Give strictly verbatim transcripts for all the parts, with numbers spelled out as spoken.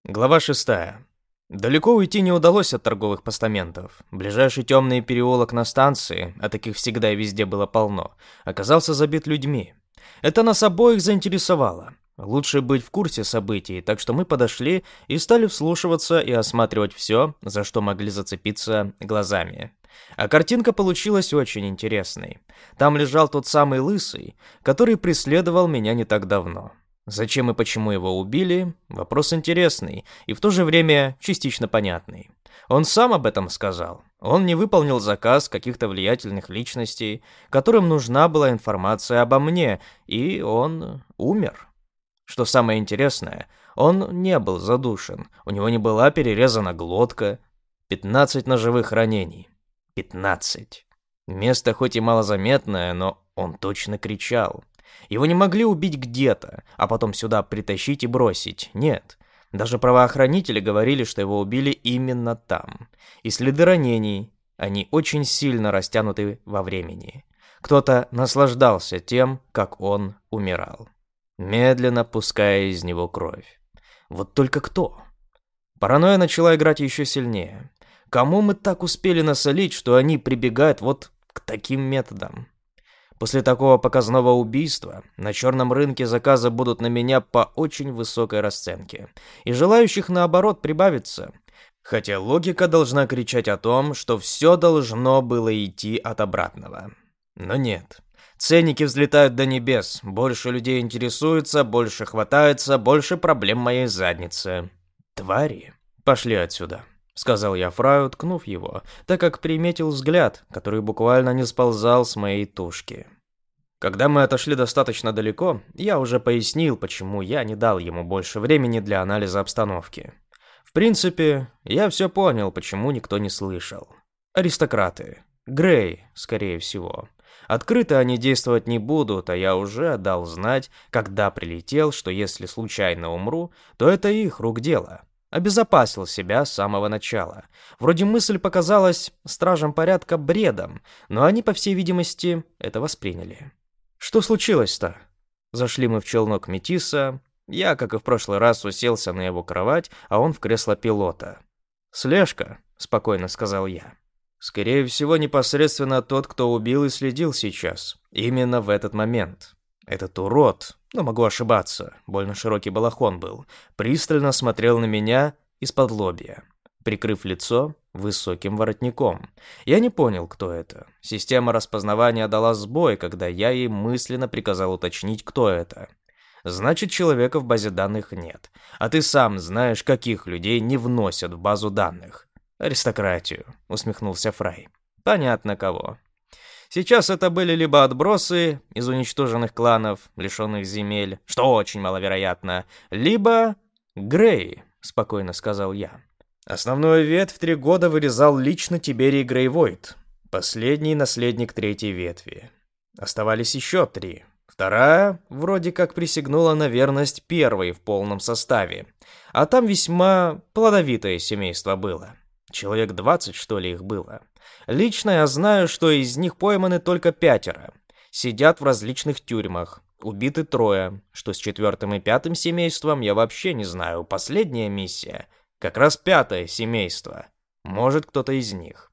Глава шестая. Далеко уйти не удалось от торговых постаментов. Ближайший темный переулок на станции, а таких всегда и везде было полно, оказался забит людьми. Это нас обоих заинтересовало. Лучше быть в курсе событий, так что мы подошли и стали вслушиваться и осматривать все, за что могли зацепиться глазами. А картинка получилась очень интересной. Там лежал тот самый лысый, который преследовал меня не так давно. Зачем и почему его убили – вопрос интересный и в то же время частично понятный. Он сам об этом сказал. Он не выполнил заказ каких-то влиятельных личностей, которым нужна была информация обо мне, и он умер. Что самое интересное, он не был задушен, у него не была перерезана глотка. пятнадцать ножевых ранений. пятнадцать. Место хоть и малозаметное, но он точно кричал. Его не могли убить где-то, а потом сюда притащить и бросить. Нет. Даже правоохранители говорили, что его убили именно там. И следы ранений, они очень сильно растянуты во времени. Кто-то наслаждался тем, как он умирал, медленно пуская из него кровь. Вот только кто? Паранойя начала играть еще сильнее. Кому мы так успели насолить, что они прибегают вот к таким методам? После такого показного убийства на черном рынке заказы будут на меня по очень высокой расценке, и желающих, наоборот, прибавится. Хотя логика должна кричать о том, что все должно было идти от обратного. Но нет. Ценники взлетают до небес, больше людей интересуется, больше хватается, больше проблем моей задницы. Твари, пошли отсюда, сказал я Фраю, ткнув его, так как приметил взгляд, который буквально не сползал с моей тушки. Когда мы отошли достаточно далеко, я уже пояснил, почему я не дал ему больше времени для анализа обстановки. В принципе, я все понял, почему никто не слышал. Аристократы. Грей, скорее всего. Открыто они действовать не будут, а я уже дал знать, когда прилетел, что если случайно умру, то это их рук дело. Обезопасил себя с самого начала. Вроде мысль показалась стражам порядка бредом, но они, по всей видимости, это восприняли. Что случилось-то? Зашли мы в челнок Метиса. Я, как и в прошлый раз, уселся на его кровать, а он в кресло пилота. «Слежка», — спокойно сказал я. «Скорее всего, непосредственно тот, кто убил и следил сейчас. Именно в этот момент. Этот урод, но могу ошибаться, больно широкий балахон был, пристально смотрел на меня из-под лобья, прикрыв лицо высоким воротником. Я не понял, кто это. Система распознавания дала сбой, когда я ей мысленно приказал уточнить, кто это. Значит, человека в базе данных нет. А ты сам знаешь, каких людей не вносят в базу данных. Аристократию, усмехнулся Фрай. Понятно кого. Сейчас это были либо отбросы из уничтоженных кланов, лишенных земель, что очень маловероятно, либо Грей, спокойно сказал я. Основную ветвь три года вырезал лично Тиберий Грейвойд, последний наследник третьей ветви. Оставались еще три. Вторая вроде как присягнула на верность первой в полном составе, а там весьма плодовитое семейство было. Человек двадцать, что ли, их было. Лично я знаю, что из них пойманы только пятеро. Сидят в различных тюрьмах. Убиты трое. Что с четвертым и пятым семейством, я вообще не знаю. Последняя миссия. Как раз пятое семейство. Может, кто-то из них.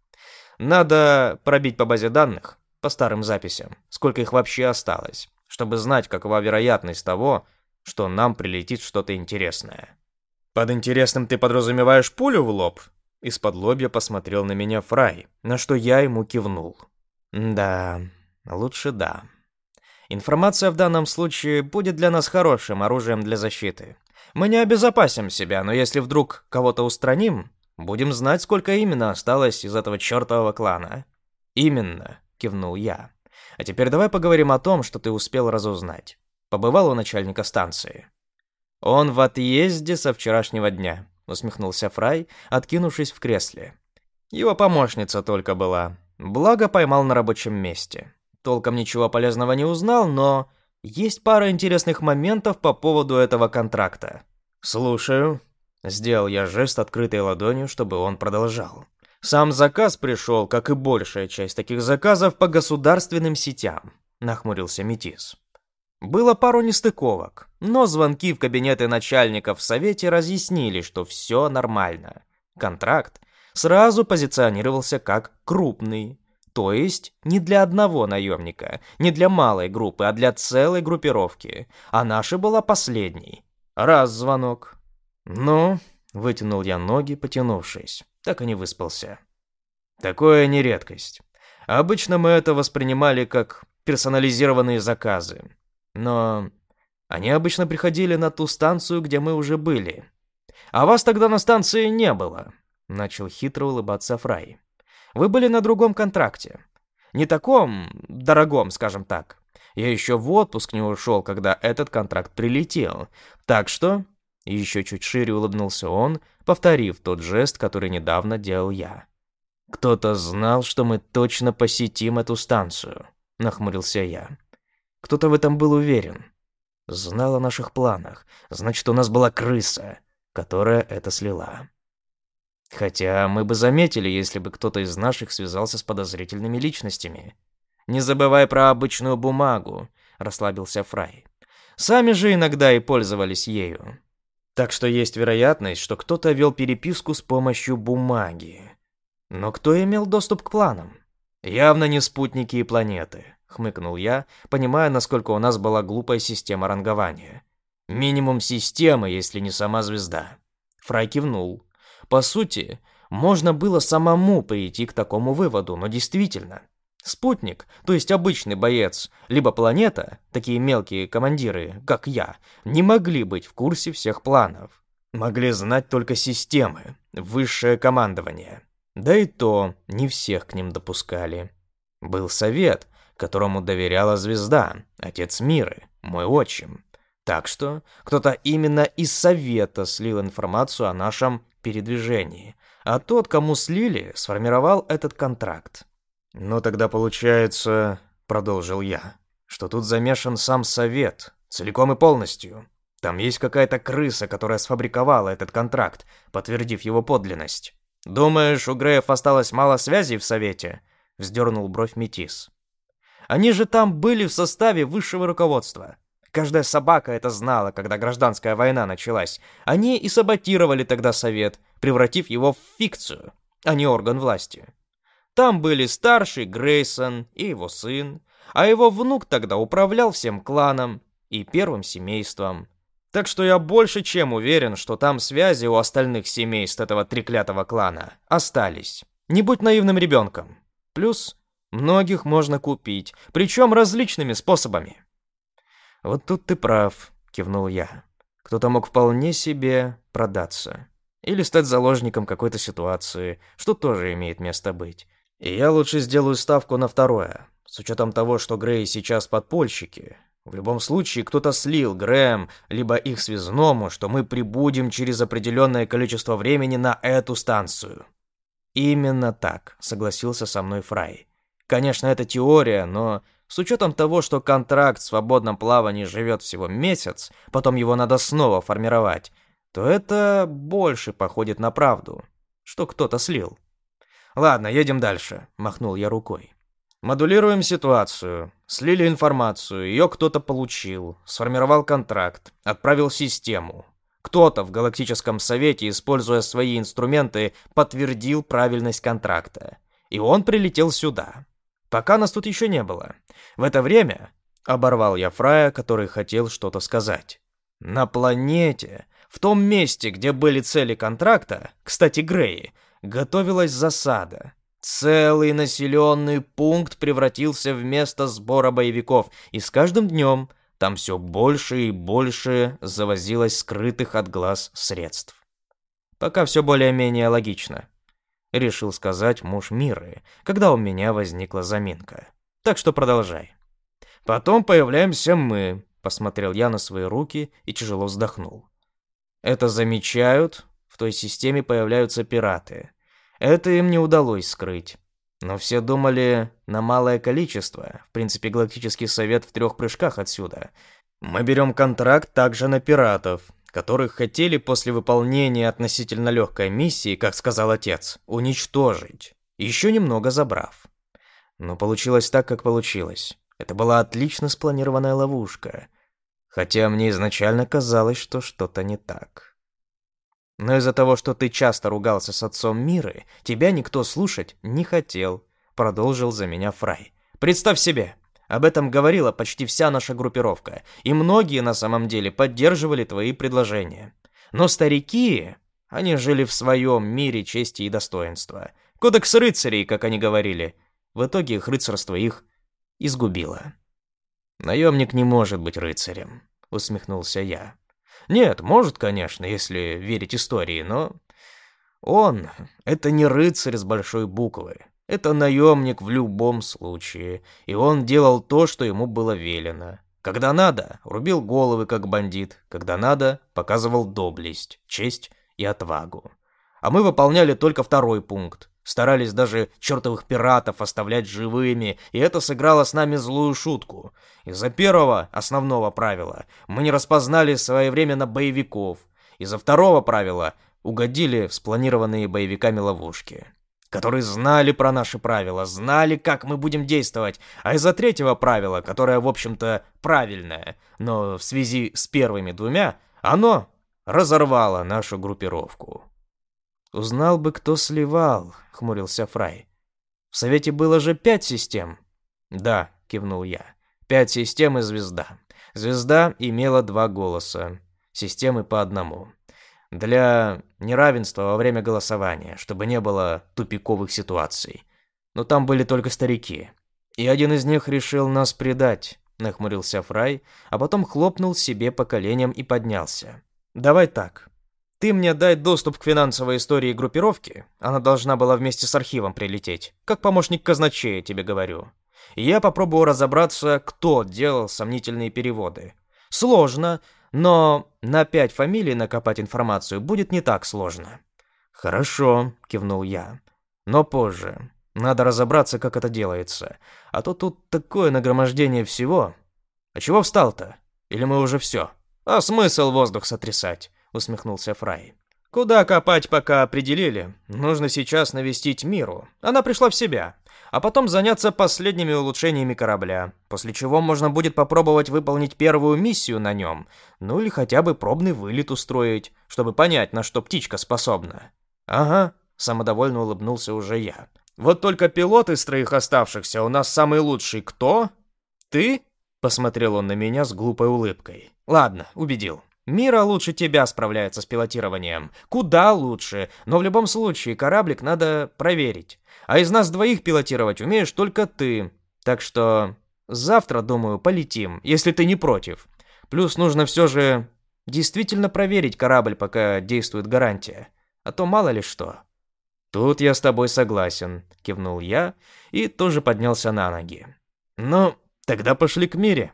Надо пробить по базе данных, по старым записям, сколько их вообще осталось, чтобы знать, какова вероятность того, что нам прилетит что-то интересное. Под интересным ты подразумеваешь пулю в лоб? Из-под лобья посмотрел на меня Фрай, на что я ему кивнул. Да, лучше да. Информация в данном случае будет для нас хорошим оружием для защиты. Мы не обезопасим себя, но если вдруг кого-то устраним, будем знать, сколько именно осталось из этого чертового клана. Именно, кивнул я. А теперь давай поговорим о том, что ты успел разузнать. Побывал у начальника станции? Он в отъезде со вчерашнего дня. Усмехнулся Фрай, откинувшись в кресле. Его помощница только была. Благо поймал на рабочем месте. Толком ничего полезного не узнал, но есть пара интересных моментов по поводу этого контракта. Слушаю. Сделал я жест открытой ладонью, чтобы он продолжал. Сам заказ пришел, как и большая часть таких заказов, по государственным сетям, нахмурился Метис. Было пару нестыковок, но звонки в кабинеты начальников в Совете разъяснили, что все нормально. Контракт сразу позиционировался как крупный. То есть не для одного наемника, не для малой группы, а для целой группировки. А наша была последней. Раз звонок. Ну, вытянул я ноги, потянувшись. Так и не выспался. Такое не редкость. Обычно мы это воспринимали как персонализированные заказы. Но они обычно приходили на ту станцию, где мы уже были. А вас тогда на станции не было, начал хитро улыбаться Фрай. Вы были на другом контракте. Не таком дорогом, скажем так. Я еще в отпуск не ушел, когда этот контракт прилетел. Так что... Еще чуть шире улыбнулся он, повторив тот жест, который недавно делал я. «Кто-то знал, что мы точно посетим эту станцию», — нахмурился я. «Кто-то в этом был уверен. Знал о наших планах. Значит, у нас была крыса, которая это слила. Хотя мы бы заметили, если бы кто-то из наших связался с подозрительными личностями. Не забывай про обычную бумагу», — расслабился Фрай. «Сами же иногда и пользовались ею. Так что есть вероятность, что кто-то вел переписку с помощью бумаги. Но кто имел доступ к планам? Явно не спутники и планеты», — хмыкнул я, понимая, насколько у нас была глупая система рангования. «Минимум системы, если не сама звезда». Фрай кивнул. По сути, можно было самому прийти к такому выводу, но действительно, спутник, то есть обычный боец, либо планета, такие мелкие командиры, как я, не могли быть в курсе всех планов. Могли знать только системы, высшее командование. Да и то не всех к ним допускали. Был совет, которому доверяла звезда, отец Миры, мой отчим. Так что кто-то именно из совета слил информацию о нашем передвижении, а тот, кому слили, сформировал этот контракт. «Но тогда получается, — продолжил я, — что тут замешан сам совет, целиком и полностью. Там есть какая-то крыса, которая сфабриковала этот контракт, подтвердив его подлинность. Думаешь, у Греев осталось мало связей в совете?» — вздернул бровь Метис. «Они же там были в составе высшего руководства. Каждая собака это знала, когда гражданская война началась. Они и саботировали тогда совет, превратив его в фикцию, а не орган власти. Там были старший Грейсон и его сын, а его внук тогда управлял всем кланом и первым семейством. Так что я больше чем уверен, что там связи у остальных семейств этого треклятого клана остались. Не будь наивным ребенком. Плюс многих можно купить, причем различными способами». «Вот тут ты прав», — кивнул я. «Кто-то мог вполне себе продаться. Или стать заложником какой-то ситуации, что тоже имеет место быть. И я лучше сделаю ставку на второе, с учетом того, что Греи сейчас подпольщики. В любом случае, кто-то слил Грэм, либо их связному, что мы прибудем через определенное количество времени на эту станцию». «Именно так», — согласился со мной Фрай. «Конечно, это теория, но с учетом того, что контракт в свободном плавании живет всего месяц, потом его надо снова формировать, то это больше походит на правду, что кто-то слил». «Ладно, едем дальше», — махнул я рукой. «Модулируем ситуацию. Слили информацию, ее кто-то получил, сформировал контракт, отправил в систему. Кто-то в Галактическом Совете, используя свои инструменты, подтвердил правильность контракта. И он прилетел сюда. Пока нас тут еще не было. В это время...» — оборвал я Фрая, который хотел что-то сказать. «На планете, в том месте, где были цели контракта, кстати, Греи, готовилась засада. Целый населенный пункт превратился в место сбора боевиков, и с каждым днем там все больше и больше завозилось скрытых от глаз средств. Пока все более-менее логично», — решил сказать муж Миры, когда у меня возникла заминка. «Так что продолжай». «Потом появляемся мы», — посмотрел я на свои руки и тяжело вздохнул. «Это замечают, в той системе появляются пираты. Это им не удалось скрыть. Но все думали на малое количество. В принципе, Галактический Совет в трех прыжках отсюда. Мы берем контракт также на пиратов, которых хотели после выполнения относительно легкой миссии, как сказал отец, уничтожить, еще немного забрав. Но получилось так, как получилось. Это была отлично спланированная ловушка, хотя мне изначально казалось, что что-то не так. Но из-за того, что ты часто ругался с отцом Миры, тебя никто слушать не хотел, продолжил за меня Фрай. Представь себе, об этом говорила почти вся наша группировка, и многие на самом деле поддерживали твои предложения. Но старики, они жили в своем мире чести и достоинства. Кодекс рыцарей, как они говорили. В итоге их рыцарство их изгубило. «Наемник не может быть рыцарем», — усмехнулся я. «Нет, может, конечно, если верить истории, но он — это не рыцарь с большой буквы. Это наемник в любом случае, и он делал то, что ему было велено. Когда надо, рубил головы, как бандит, когда надо, показывал доблесть, честь и отвагу. А мы выполняли только второй пункт. Старались даже чертовых пиратов оставлять живыми, и это сыграло с нами злую шутку. Из-за первого, основного правила, мы не распознали своевременно боевиков. Из-за второго правила угодили в спланированные боевиками ловушки, которые знали про наши правила, знали, как мы будем действовать. А из-за третьего правила, которое, в общем-то, правильное, но в связи с первыми двумя, оно разорвало нашу группировку. «Узнал бы, кто сливал», — хмурился Фрай. «В Совете было же пять систем». «Да», — кивнул я. «Пять систем и звезда. Звезда имела два голоса, системы по одному. Для неравенства во время голосования, чтобы не было тупиковых ситуаций. Но там были только старики. И один из них решил нас предать», — нахмурился Фрай, а потом хлопнул себе по коленям и поднялся. «Давай так. Ты мне дай доступ к финансовой истории группировки, она должна была вместе с архивом прилететь, как помощник казначея, тебе говорю. И я попробую разобраться, кто делал сомнительные переводы. Сложно, но на пять фамилий накопать информацию будет не так сложно». «Хорошо», — кивнул я, — «но позже. Надо разобраться, как это делается, а то тут такое нагромождение всего. А чего встал-то? Или мы уже все?» «А смысл воздух сотрясать?» — усмехнулся Фрай. «Куда копать, пока определили. Нужно сейчас навестить Миру. Она пришла в себя. А потом заняться последними улучшениями корабля, после чего можно будет попробовать выполнить первую миссию на нем, ну или хотя бы пробный вылет устроить, чтобы понять, на что птичка способна». «Ага», — самодовольно улыбнулся уже я. «Вот только пилот из троих оставшихся у нас самый лучший кто? Ты?» — посмотрел он на меня с глупой улыбкой. «Ладно, убедил. Мира лучше тебя справляется с пилотированием. Куда лучше, но в любом случае кораблик надо проверить. А из нас двоих пилотировать умеешь только ты. Так что завтра, думаю, полетим, если ты не против. Плюс нужно все же действительно проверить корабль, пока действует гарантия. А то мало ли что». «Тут я с тобой согласен», — кивнул я и тоже поднялся на ноги. «Ну, тогда пошли к Мире.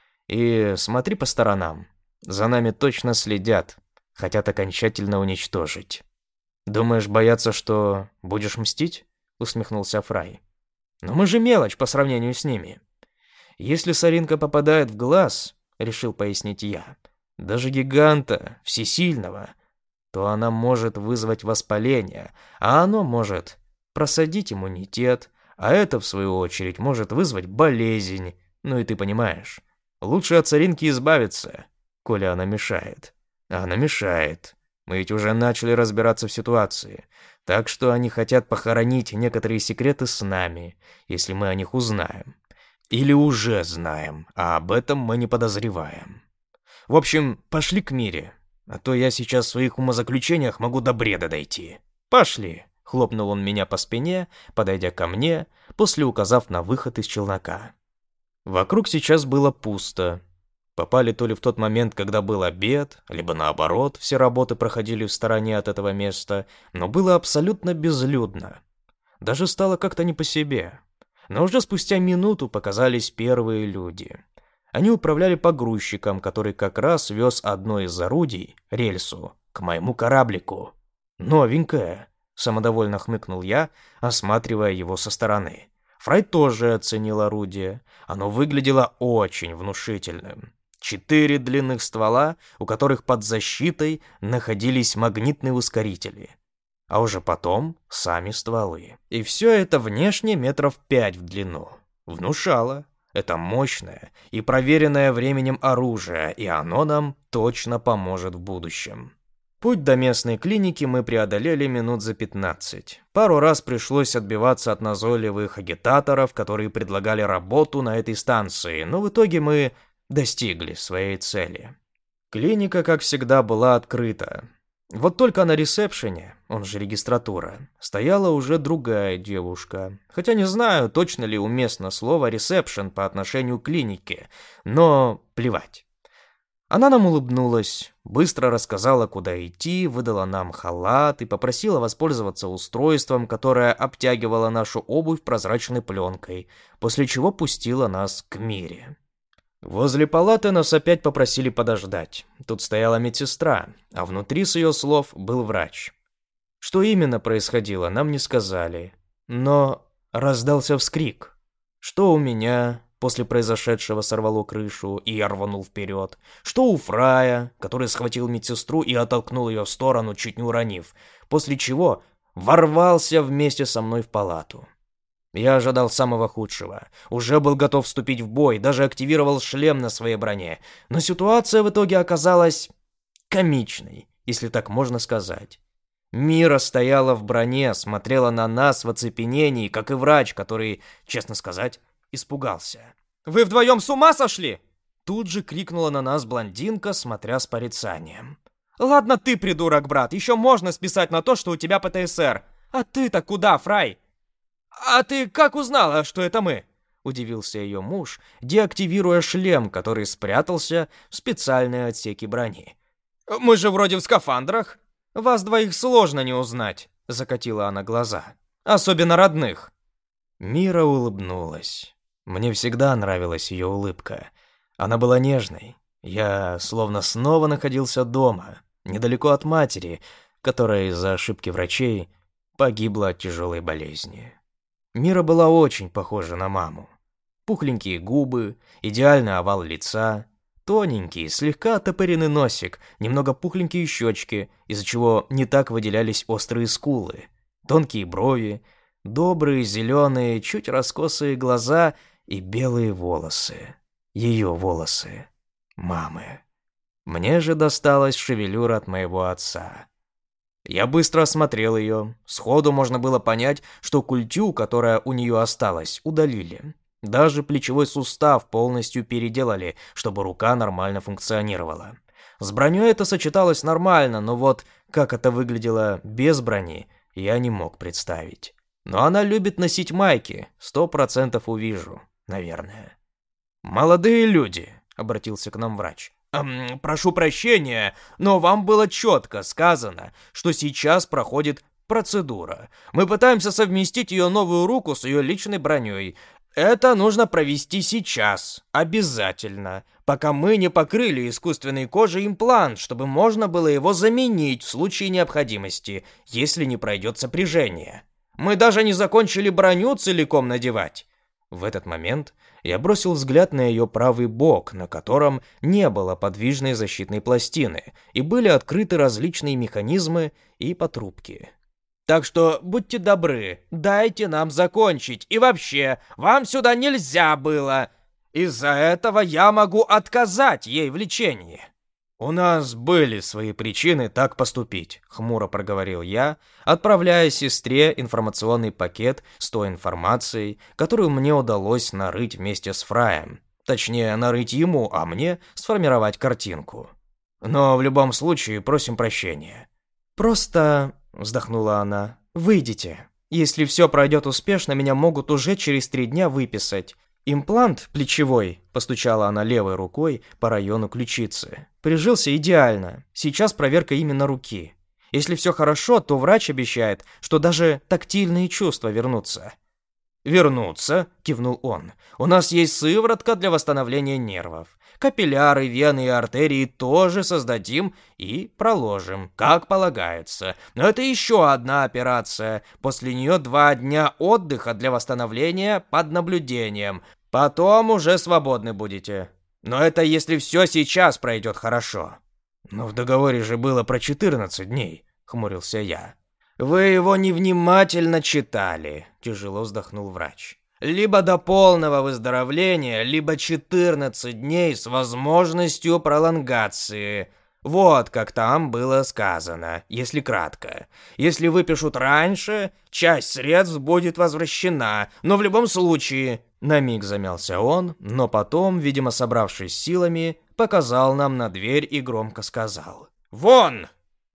И смотри по сторонам. За нами точно следят, хотят окончательно уничтожить». «Думаешь, боятся, что будешь мстить?» — усмехнулся Фрай. «Но мы же мелочь по сравнению с ними. Если соринка попадает в глаз, — решил пояснить я, — даже гиганта, всесильного, то она может вызвать воспаление, а оно может просадить иммунитет, а это, в свою очередь, может вызвать болезнь. Ну и ты понимаешь, лучше от соринки избавиться, коли она мешает. А она мешает. Мы ведь уже начали разбираться в ситуации, так что они хотят похоронить некоторые секреты с нами, если мы о них узнаем. Или уже знаем, а об этом мы не подозреваем. В общем, пошли к Мире, а то я сейчас в своих умозаключениях могу до бреда дойти. Пошли!» — хлопнул он меня по спине, подойдя ко мне, после указав на выход из челнока. Вокруг сейчас было пусто. Попали то ли в тот момент, когда был обед, либо наоборот, все работы проходили в стороне от этого места, но было абсолютно безлюдно. Даже стало как-то не по себе. Но уже спустя минуту показались первые люди. Они управляли погрузчиком, который как раз вез одно из орудий, рельсу, к моему кораблику. «Новенькое», — самодовольно хмыкнул я, осматривая его со стороны. Фрай тоже оценил орудие. Оно выглядело очень внушительным. Четыре длинных ствола, у которых под защитой находились магнитные ускорители. А уже потом сами стволы. И все это внешне метров пять в длину. Внушало. Это мощное и проверенное временем оружие, и оно нам точно поможет в будущем. Путь до местной клиники мы преодолели минут за пятнадцать. Пару раз пришлось отбиваться от назойливых агитаторов, которые предлагали работу на этой станции, но в итоге мы достигли своей цели. Клиника, как всегда, была открыта. Вот только на ресепшене, он же регистратура, стояла уже другая девушка. Хотя не знаю, точно ли уместно слово «ресепшн» по отношению к клинике, но плевать. Она нам улыбнулась, быстро рассказала, куда идти, выдала нам халат и попросила воспользоваться устройством, которое обтягивало нашу обувь прозрачной пленкой, после чего пустила нас к Мире. Возле палаты нас опять попросили подождать. Тут стояла медсестра, а внутри, с ее слов, был врач. Что именно происходило, нам не сказали, но раздался вскрик. Что у меня после произошедшего сорвало крышу, и я рванул вперед. Что у Фрая, который схватил медсестру и оттолкнул ее в сторону, чуть не уронив, после чего ворвался вместе со мной в палату. Я ожидал самого худшего. Уже был готов вступить в бой, даже активировал шлем на своей броне. Но ситуация в итоге оказалась комичной, если так можно сказать. Мира стояла в броне, смотрела на нас в оцепенении, как и врач, который, честно сказать, испугался. «Вы вдвоем с ума сошли?» Тут же крикнула на нас блондинка, смотря с порицанием. «Ладно ты, придурок, брат, еще можно списать на то, что у тебя ПТСР. А ты-то куда, Фрай?» «А ты как узнала, что это мы?» — удивился ее муж, деактивируя шлем, который спрятался в специальные отсеки брони. «Мы же вроде в скафандрах. Вас двоих сложно не узнать», — закатила она глаза. «Особенно родных». Мира улыбнулась. Мне всегда нравилась ее улыбка. Она была нежной. Я словно снова находился дома, недалеко от матери, которая из-за ошибки врачей погибла от тяжелой болезни. Мира была очень похожа на маму. Пухленькие губы, идеальный овал лица, тоненький, слегка оттопыренный носик, немного пухленькие щечки, из-за чего не так выделялись острые скулы, тонкие брови, добрые зеленые, чуть раскосые глаза и белые волосы. Ее волосы. Мамы. Мне же досталась шевелюра от моего отца. Я быстро осмотрел ее. Сходу можно было понять, что культю, которая у нее осталась, удалили. Даже плечевой сустав полностью переделали, чтобы рука нормально функционировала. С броней это сочеталось нормально, но вот как это выглядело без брони, я не мог представить. Но она любит носить майки, сто процентов увижу, наверное. «Молодые люди», — обратился к нам врач. Эм, прошу прощения, но вам было четко сказано, что сейчас проходит процедура. Мы пытаемся совместить ее новую руку с ее личной броней. Это нужно провести сейчас, обязательно, пока мы не покрыли искусственной кожей имплант, чтобы можно было его заменить в случае необходимости, если не пройдет сопряжение. Мы даже не закончили броню целиком надевать. В этот момент я бросил взгляд на ее правый бок, на котором не было подвижной защитной пластины, и были открыты различные механизмы и патрубки. Так что будьте добры, дайте нам закончить, и вообще, вам сюда нельзя было. Из-за этого я могу отказать ей в лечении. «У нас были свои причины так поступить», — хмуро проговорил я, отправляя сестре информационный пакет с той информацией, которую мне удалось нарыть вместе с Фраем. Точнее, нарыть ему, а мне сформировать картинку. Но в любом случае просим прощения. «Просто», — вздохнула она, — «выйдите. Если все пройдет успешно, меня могут уже через три дня выписать. Имплант плечевой», — постучала она левой рукой по району ключицы, — «прижился идеально. Сейчас проверка именно руки. Если все хорошо, то врач обещает, что даже тактильные чувства вернутся». «Вернутся?» — кивнул он. «У нас есть сыворотка для восстановления нервов. Капилляры, вены и артерии тоже создадим и проложим, как полагается. Но это еще одна операция. После нее два дня отдыха для восстановления под наблюдением. Потом уже свободны будете. Но это если все сейчас пройдет хорошо». «Но в договоре же было про четырнадцать дней», — хмурился я. «Вы его невнимательно читали», — тяжело вздохнул врач. Либо до полного выздоровления, либо четырнадцать дней с возможностью пролонгации. Вот как там было сказано, если кратко. Если выпишут раньше, часть средств будет возвращена, но в любом случае... На миг замялся он, но потом, видимо собравшись силами, показал нам на дверь и громко сказал: «Вон!